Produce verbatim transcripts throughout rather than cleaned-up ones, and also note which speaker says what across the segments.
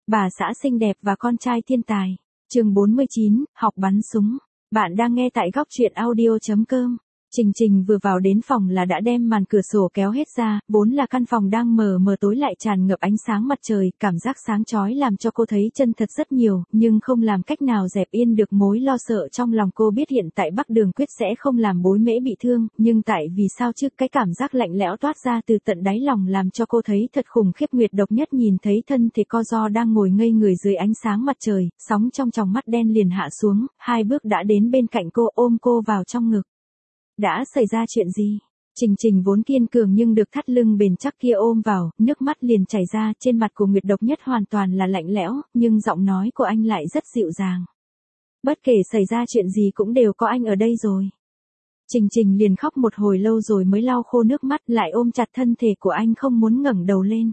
Speaker 1: Bà xã xinh đẹp và con trai thiên tài. Chương bốn mươi chín, học bắn súng. Bạn đang nghe tại góc truyện audio chấm com. Trình Trình vừa vào đến phòng là đã đem màn cửa sổ kéo hết ra, vốn là căn phòng đang mờ mờ tối lại tràn ngập ánh sáng mặt trời, cảm giác sáng chói làm cho cô thấy chân thật rất nhiều, nhưng không làm cách nào dẹp yên được mối lo sợ trong lòng cô biết hiện tại Bắc Đường Quyết sẽ không làm Bối Mễ bị thương, nhưng tại vì sao chứ cái cảm giác lạnh lẽo toát ra từ tận đáy lòng làm cho cô thấy thật khủng khiếp. Nguyệt Độc Nhất nhìn thấy thân thể co ro đang ngồi ngây người dưới ánh sáng mặt trời, sóng trong tròng mắt đen liền hạ xuống, hai bước đã đến bên cạnh cô ôm cô vào trong ngực. Đã xảy ra chuyện gì? Trình Trình vốn kiên cường nhưng được thắt lưng bền chắc kia ôm vào, nước mắt liền chảy ra, trên mặt của Nguyệt Độc Nhất hoàn toàn là lạnh lẽo, nhưng giọng nói của anh lại rất dịu dàng. Bất kể xảy ra chuyện gì cũng đều có anh ở đây rồi. Trình Trình liền khóc một hồi lâu rồi mới lau khô nước mắt, lại ôm chặt thân thể của anh không muốn ngẩng đầu lên.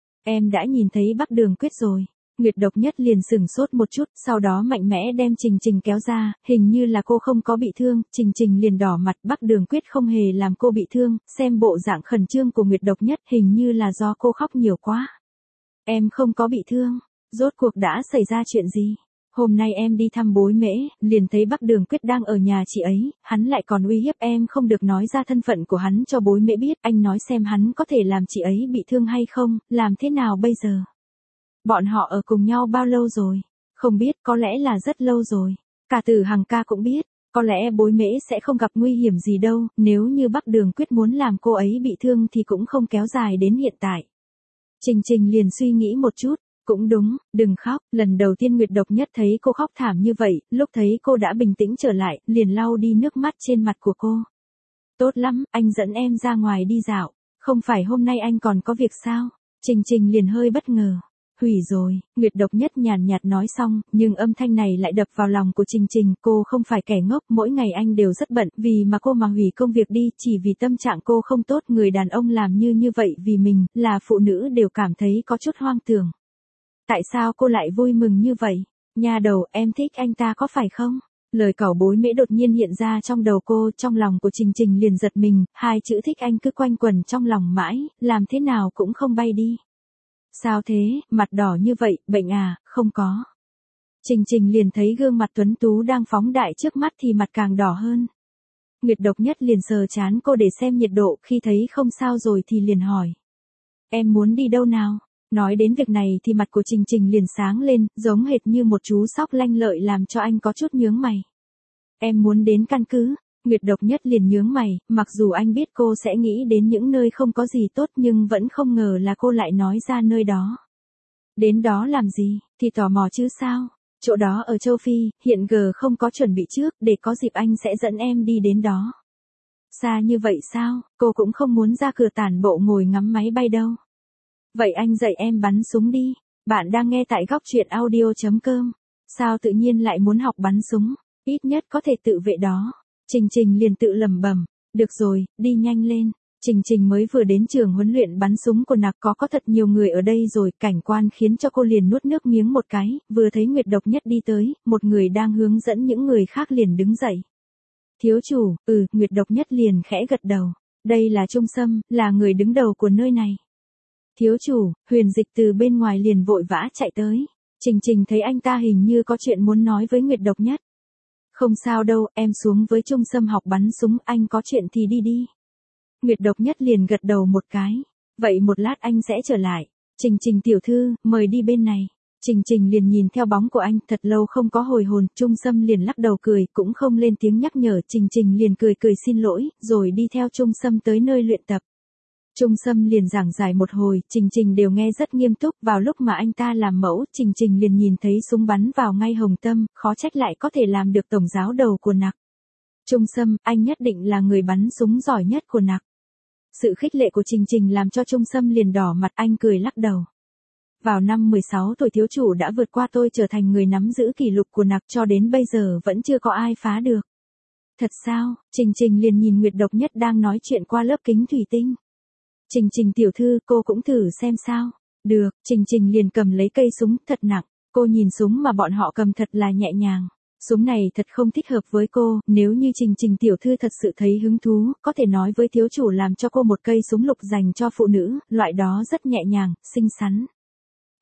Speaker 1: Em đã nhìn thấy Bắc Đường Quyết rồi. Nguyệt Độc Nhất liền sửng sốt một chút, sau đó mạnh mẽ đem Trình Trình kéo ra, hình như là cô không có bị thương, Trình Trình liền đỏ mặt. Bắc Đường Quyết không hề làm cô bị thương, xem bộ dạng khẩn trương của Nguyệt Độc Nhất hình như là do cô khóc nhiều quá. Em không có bị thương, rốt cuộc đã xảy ra chuyện gì? Hôm nay em đi thăm Bối Mễ, liền thấy Bắc Đường Quyết đang ở nhà chị ấy, hắn lại còn uy hiếp em không được nói ra thân phận của hắn cho Bối Mễ biết, anh nói xem hắn có thể làm chị ấy bị thương hay không, làm thế nào bây giờ? Bọn họ ở cùng nhau bao lâu rồi? Không biết, có lẽ là rất lâu rồi. Cả Tử Hằng ca cũng biết, có lẽ Bối Mễ sẽ không gặp nguy hiểm gì đâu, nếu như Bắc Đường Quyết muốn làm cô ấy bị thương thì cũng không kéo dài đến hiện tại. Trình Trình liền suy nghĩ một chút, cũng đúng, đừng khóc, lần đầu tiên Nguyệt Độc Nhất thấy cô khóc thảm như vậy, lúc thấy cô đã bình tĩnh trở lại, liền lau đi nước mắt trên mặt của cô. Tốt lắm, anh dẫn em ra ngoài đi dạo, không phải hôm nay anh còn có việc sao? Trình Trình liền hơi bất ngờ. Hủy rồi, Nguyệt Độc Nhất nhàn nhạt nói xong, nhưng âm thanh này lại đập vào lòng của Trình Trình, cô không phải kẻ ngốc, mỗi ngày anh đều rất bận, vì mà cô mà hủy công việc đi, chỉ vì tâm trạng cô không tốt, người đàn ông làm như như vậy vì mình, là phụ nữ đều cảm thấy có chút hoang tưởng. Tại sao cô lại vui mừng như vậy? Nha đầu, em thích anh ta có phải không? Lời cẩu Bối Mễ đột nhiên hiện ra trong đầu cô, trong lòng của Trình Trình liền giật mình, hai chữ thích anh cứ quanh quẩn trong lòng mãi, làm thế nào cũng không bay đi. Sao thế, mặt đỏ như vậy, bệnh à? Không có. Trình Trình liền thấy gương mặt tuấn tú đang phóng đại trước mắt thì mặt càng đỏ hơn. Nguyệt Độc Nhất liền sờ trán cô để xem nhiệt độ, khi thấy không sao rồi thì liền hỏi. Em muốn đi đâu nào? Nói đến việc này thì mặt của Trình Trình liền sáng lên, giống hệt như một chú sóc lanh lợi làm cho anh có chút nhướng mày. Em muốn đến căn cứ. Nguyệt Độc Nhất liền nhướng mày, mặc dù anh biết cô sẽ nghĩ đến những nơi không có gì tốt nhưng vẫn không ngờ là cô lại nói ra nơi đó. Đến đó làm gì, thì tò mò chứ sao, chỗ đó ở châu Phi, hiện giờ không có chuẩn bị trước, để có dịp anh sẽ dẫn em đi đến đó. Xa như vậy sao, cô cũng không muốn ra cửa tản bộ ngồi ngắm máy bay đâu. Vậy anh dạy em bắn súng đi, bạn đang nghe tại góc truyện audio chấm com. Sao tự nhiên lại muốn học bắn súng, ít nhất có thể tự vệ đó. Trình Trình liền tự lẩm bẩm, được rồi, đi nhanh lên. Trình Trình mới vừa đến trường huấn luyện bắn súng của nặc có có thật nhiều người ở đây rồi, cảnh quan khiến cho cô liền nuốt nước miếng một cái, vừa thấy Nguyệt Độc Nhất đi tới, một người đang hướng dẫn những người khác liền đứng dậy. Thiếu chủ, ừ, Nguyệt Độc Nhất liền khẽ gật đầu, đây là Trung Sâm, là người đứng đầu của nơi này. Thiếu chủ, Huyền Dịch từ bên ngoài liền vội vã chạy tới. Trình Trình thấy anh ta hình như có chuyện muốn nói với Nguyệt Độc Nhất. Không sao đâu, em xuống với Trung Sâm học bắn súng, anh có chuyện thì đi đi. Nguyệt Độc Nhất liền gật đầu một cái. Vậy một lát anh sẽ trở lại. Trình Trình tiểu thư, mời đi bên này. Trình Trình liền nhìn theo bóng của anh, thật lâu không có hồi hồn, Trung Sâm liền lắc đầu cười, cũng không lên tiếng nhắc nhở, Trình Trình liền cười cười xin lỗi, rồi đi theo Trung Sâm tới nơi luyện tập. Trung Sâm liền giảng giải một hồi, Trình Trình đều nghe rất nghiêm túc, vào lúc mà anh ta làm mẫu, Trình Trình liền nhìn thấy súng bắn vào ngay hồng tâm, khó trách lại có thể làm được tổng giáo đầu của nặc. Trung Sâm, anh nhất định là người bắn súng giỏi nhất của nặc. Sự khích lệ của Trình Trình làm cho Trung Sâm liền đỏ mặt, anh cười lắc đầu. Vào năm mười sáu tuổi thiếu chủ đã vượt qua tôi trở thành người nắm giữ kỷ lục của nặc, cho đến bây giờ vẫn chưa có ai phá được. Thật sao? Trình Trình liền nhìn Nguyệt Độc Nhất đang nói chuyện qua lớp kính thủy tinh. Trình Trình tiểu thư, cô cũng thử xem sao. Được, Trình Trình liền cầm lấy cây súng thật nặng, cô nhìn súng mà bọn họ cầm thật là nhẹ nhàng. Súng này thật không thích hợp với cô, nếu như Trình Trình tiểu thư thật sự thấy hứng thú, có thể nói với thiếu chủ làm cho cô một cây súng lục dành cho phụ nữ, loại đó rất nhẹ nhàng, xinh xắn.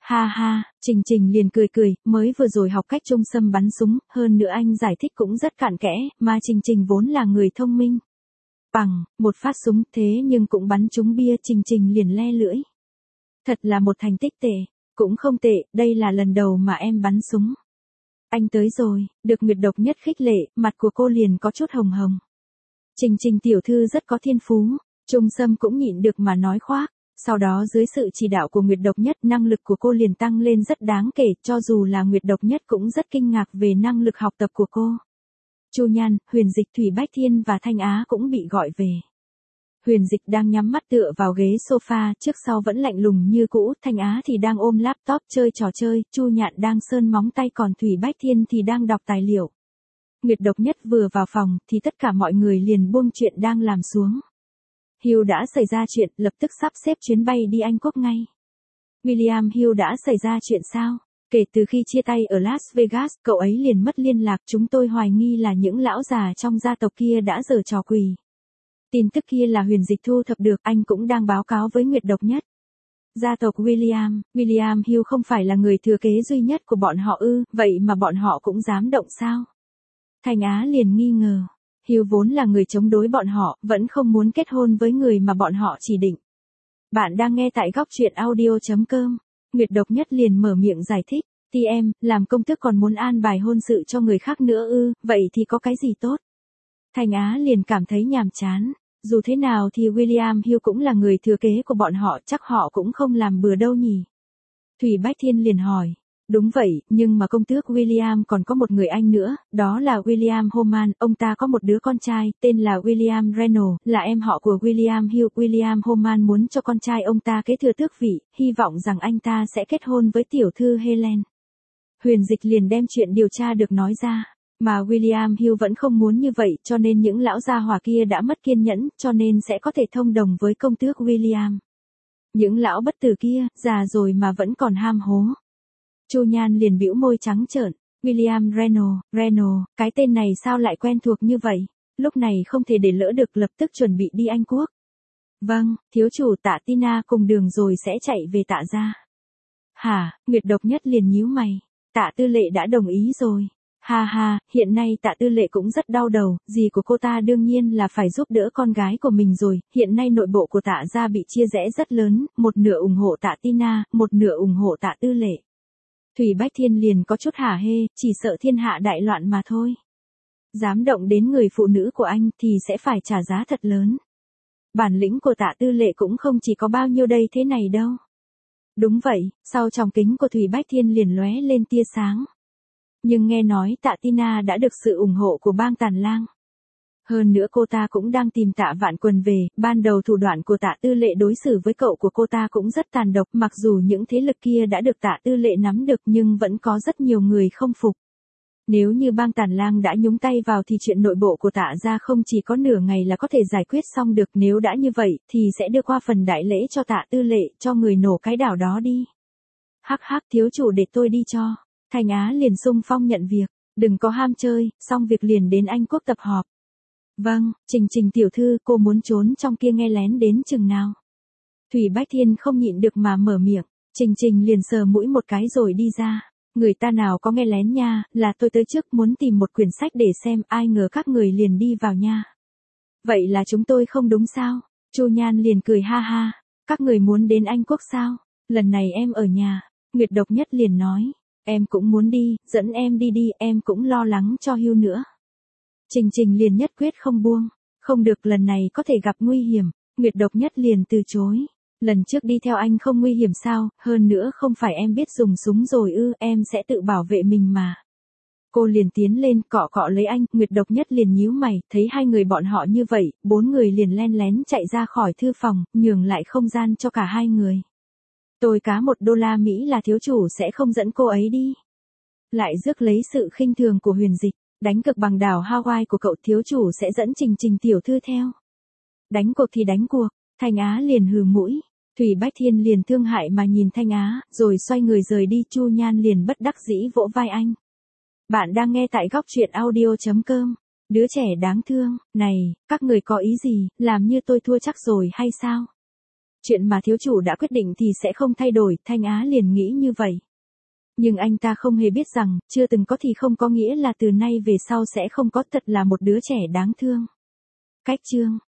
Speaker 1: Ha ha, Trình Trình liền cười cười, mới vừa rồi học cách trung sâm bắn súng, hơn nữa anh giải thích cũng rất cặn kẽ, mà Trình Trình vốn là người thông minh. Bằng, một phát súng thế nhưng cũng bắn trúng bia, Trình Trình liền le lưỡi. Thật là một thành tích tệ, cũng không tệ, đây là lần đầu mà em bắn súng. Anh tới rồi, được Nguyệt Độc Nhất khích lệ, mặt của cô liền có chút hồng hồng. Trình Trình tiểu thư rất có thiên phú, Trung Sâm cũng nhịn được mà nói khoác. Sau đó dưới sự chỉ đạo của Nguyệt Độc Nhất, năng lực của cô liền tăng lên rất đáng kể, cho dù là Nguyệt Độc Nhất cũng rất kinh ngạc về năng lực học tập của cô. Chu Nhan, Huyền Dịch, Thủy Bách Thiên và Thanh Á cũng bị gọi về. Huyền Dịch đang nhắm mắt tựa vào ghế sofa, trước sau vẫn lạnh lùng như cũ, Thanh Á thì đang ôm laptop chơi trò chơi, Chu Nhạn đang sơn móng tay, còn Thủy Bách Thiên thì đang đọc tài liệu. Nguyệt Độc Nhất vừa vào phòng thì tất cả mọi người liền buông chuyện đang làm xuống. Hill đã xảy ra chuyện, lập tức sắp xếp chuyến bay đi Anh Quốc ngay. William Hill đã xảy ra chuyện sao? Kể từ khi chia tay ở Las Vegas, cậu ấy liền mất liên lạc, chúng tôi hoài nghi là những lão già trong gia tộc kia đã giở trò quỷ. Tin tức kia là Huyền Dịch thu thập được, anh cũng đang báo cáo với Nguyệt Độc Nhất. Gia tộc William, William Hill không phải là người thừa kế duy nhất của bọn họ ư, vậy mà bọn họ cũng dám động sao? Thanh Á liền nghi ngờ. Hill vốn là người chống đối bọn họ, vẫn không muốn kết hôn với người mà bọn họ chỉ định. Bạn đang nghe tại góc truyện audio.com. Nguyệt Độc Nhất liền mở miệng giải thích. Ti em, làm công thức còn muốn an bài hôn sự cho người khác nữa ư, vậy thì có cái gì tốt? Thanh Á liền cảm thấy nhàm chán. Dù thế nào thì William Hill cũng là người thừa kế của bọn họ, chắc họ cũng không làm bừa đâu nhỉ. Thủy Bách Thiên liền hỏi. Đúng vậy, nhưng mà công tước William còn có một người anh nữa, đó là William Homan, ông ta có một đứa con trai, tên là William Reynolds, là em họ của William Hill. William Homan muốn cho con trai ông ta kế thừa tước vị, hy vọng rằng anh ta sẽ kết hôn với tiểu thư Helen. Huyền Dịch liền đem chuyện điều tra được nói ra, mà William Hill vẫn không muốn như vậy, cho nên những lão gia hỏa kia đã mất kiên nhẫn, cho nên sẽ có thể thông đồng với công tước William. Những lão bất tử kia, già rồi mà vẫn còn ham hố. Chu Nhan liền bĩu môi trắng trợn, William Reynolds, Reynolds, cái tên này sao lại quen thuộc như vậy, lúc này không thể để lỡ được, lập tức chuẩn bị đi Anh Quốc. Vâng, thiếu chủ, Tạ Tina cùng đường rồi sẽ chạy về Tạ gia. Hả, Nguyệt Độc Nhất liền nhíu mày, Tạ Tư Lệ đã đồng ý rồi. Ha ha, hiện nay Tạ Tư Lệ cũng rất đau đầu, dì của cô ta đương nhiên là phải giúp đỡ con gái của mình rồi, hiện nay nội bộ của Tạ gia bị chia rẽ rất lớn, một nửa ủng hộ Tạ Tina, một nửa ủng hộ Tạ Tư Lệ. Thủy Bách Thiên liền có chút hả hê, chỉ sợ thiên hạ đại loạn mà thôi. Dám động đến người phụ nữ của anh thì sẽ phải trả giá thật lớn. Bản lĩnh của Tạ Tư Lệ cũng không chỉ có bao nhiêu đây thế này đâu. Đúng vậy, sau tròng kính của Thủy Bách Thiên liền lóe lên tia sáng. Nhưng nghe nói Tạ Tina đã được sự ủng hộ của bang Tàn Lang. Hơn nữa cô ta cũng đang tìm Tạ Vạn Quần về, ban đầu thủ đoạn của Tạ Tư Lệ đối xử với cậu của cô ta cũng rất tàn độc, mặc dù những thế lực kia đã được Tạ Tư Lệ nắm được nhưng vẫn có rất nhiều người không phục. Nếu như bang Tàn Lang đã nhúng tay vào thì chuyện nội bộ của Tạ gia không chỉ có nửa ngày là có thể giải quyết xong được, nếu đã như vậy thì sẽ đưa qua phần đại lễ cho Tạ Tư Lệ, cho người nổ cái đảo đó đi. Hắc hắc, thiếu chủ để tôi đi cho. Thanh Á liền xung phong nhận việc, đừng có ham chơi, xong việc liền đến Anh Quốc tập họp. Vâng, Trình Trình tiểu thư, cô muốn trốn trong kia nghe lén đến chừng nào? Thủy Bách Thiên không nhịn được mà mở miệng, Trình Trình liền sờ mũi một cái rồi đi ra. Người ta nào có nghe lén nha, là tôi tới trước muốn tìm một quyển sách để xem, ai ngờ các người liền đi vào nha. Vậy là chúng tôi không đúng sao? Chu Nhan liền cười ha ha, các người muốn đến Anh Quốc sao? Lần này em ở nhà. Nguyệt Độc Nhất liền nói, em cũng muốn đi, dẫn em đi đi, em cũng lo lắng cho Hưu nữa. Trình Trình liền nhất quyết không buông, không được, lần này có thể gặp nguy hiểm. Nguyệt Độc Nhất liền từ chối. Lần trước đi theo anh không nguy hiểm sao, hơn nữa không phải em biết dùng súng rồi ư, em sẽ tự bảo vệ mình mà. Cô liền tiến lên cọ cọ lấy anh, Nguyệt Độc Nhất liền nhíu mày, thấy hai người bọn họ như vậy, bốn người liền len lén chạy ra khỏi thư phòng, nhường lại không gian cho cả hai người. Tôi cá một đô la Mỹ là thiếu chủ sẽ không dẫn cô ấy đi. Lại rước lấy sự khinh thường của Huyền Dịch, đánh cược bằng đảo Hawaii của cậu, thiếu chủ sẽ dẫn Trình Trình tiểu thư theo. Đánh cuộc thì đánh cuộc. Thanh Á liền hừ mũi, Thủy Bách Thiên liền thương hại mà nhìn Thanh Á, rồi xoay người rời đi. Chu Nhan liền bất đắc dĩ vỗ vai anh. Bạn đang nghe tại góc truyện audio.com, đứa trẻ đáng thương, này, các người có ý gì, làm như tôi thua chắc rồi hay sao? Chuyện mà thiếu chủ đã quyết định thì sẽ không thay đổi, Thanh Á liền nghĩ như vậy. Nhưng anh ta không hề biết rằng, chưa từng có thì không có nghĩa là từ nay về sau sẽ không có, thật là một đứa trẻ đáng thương. Cách chương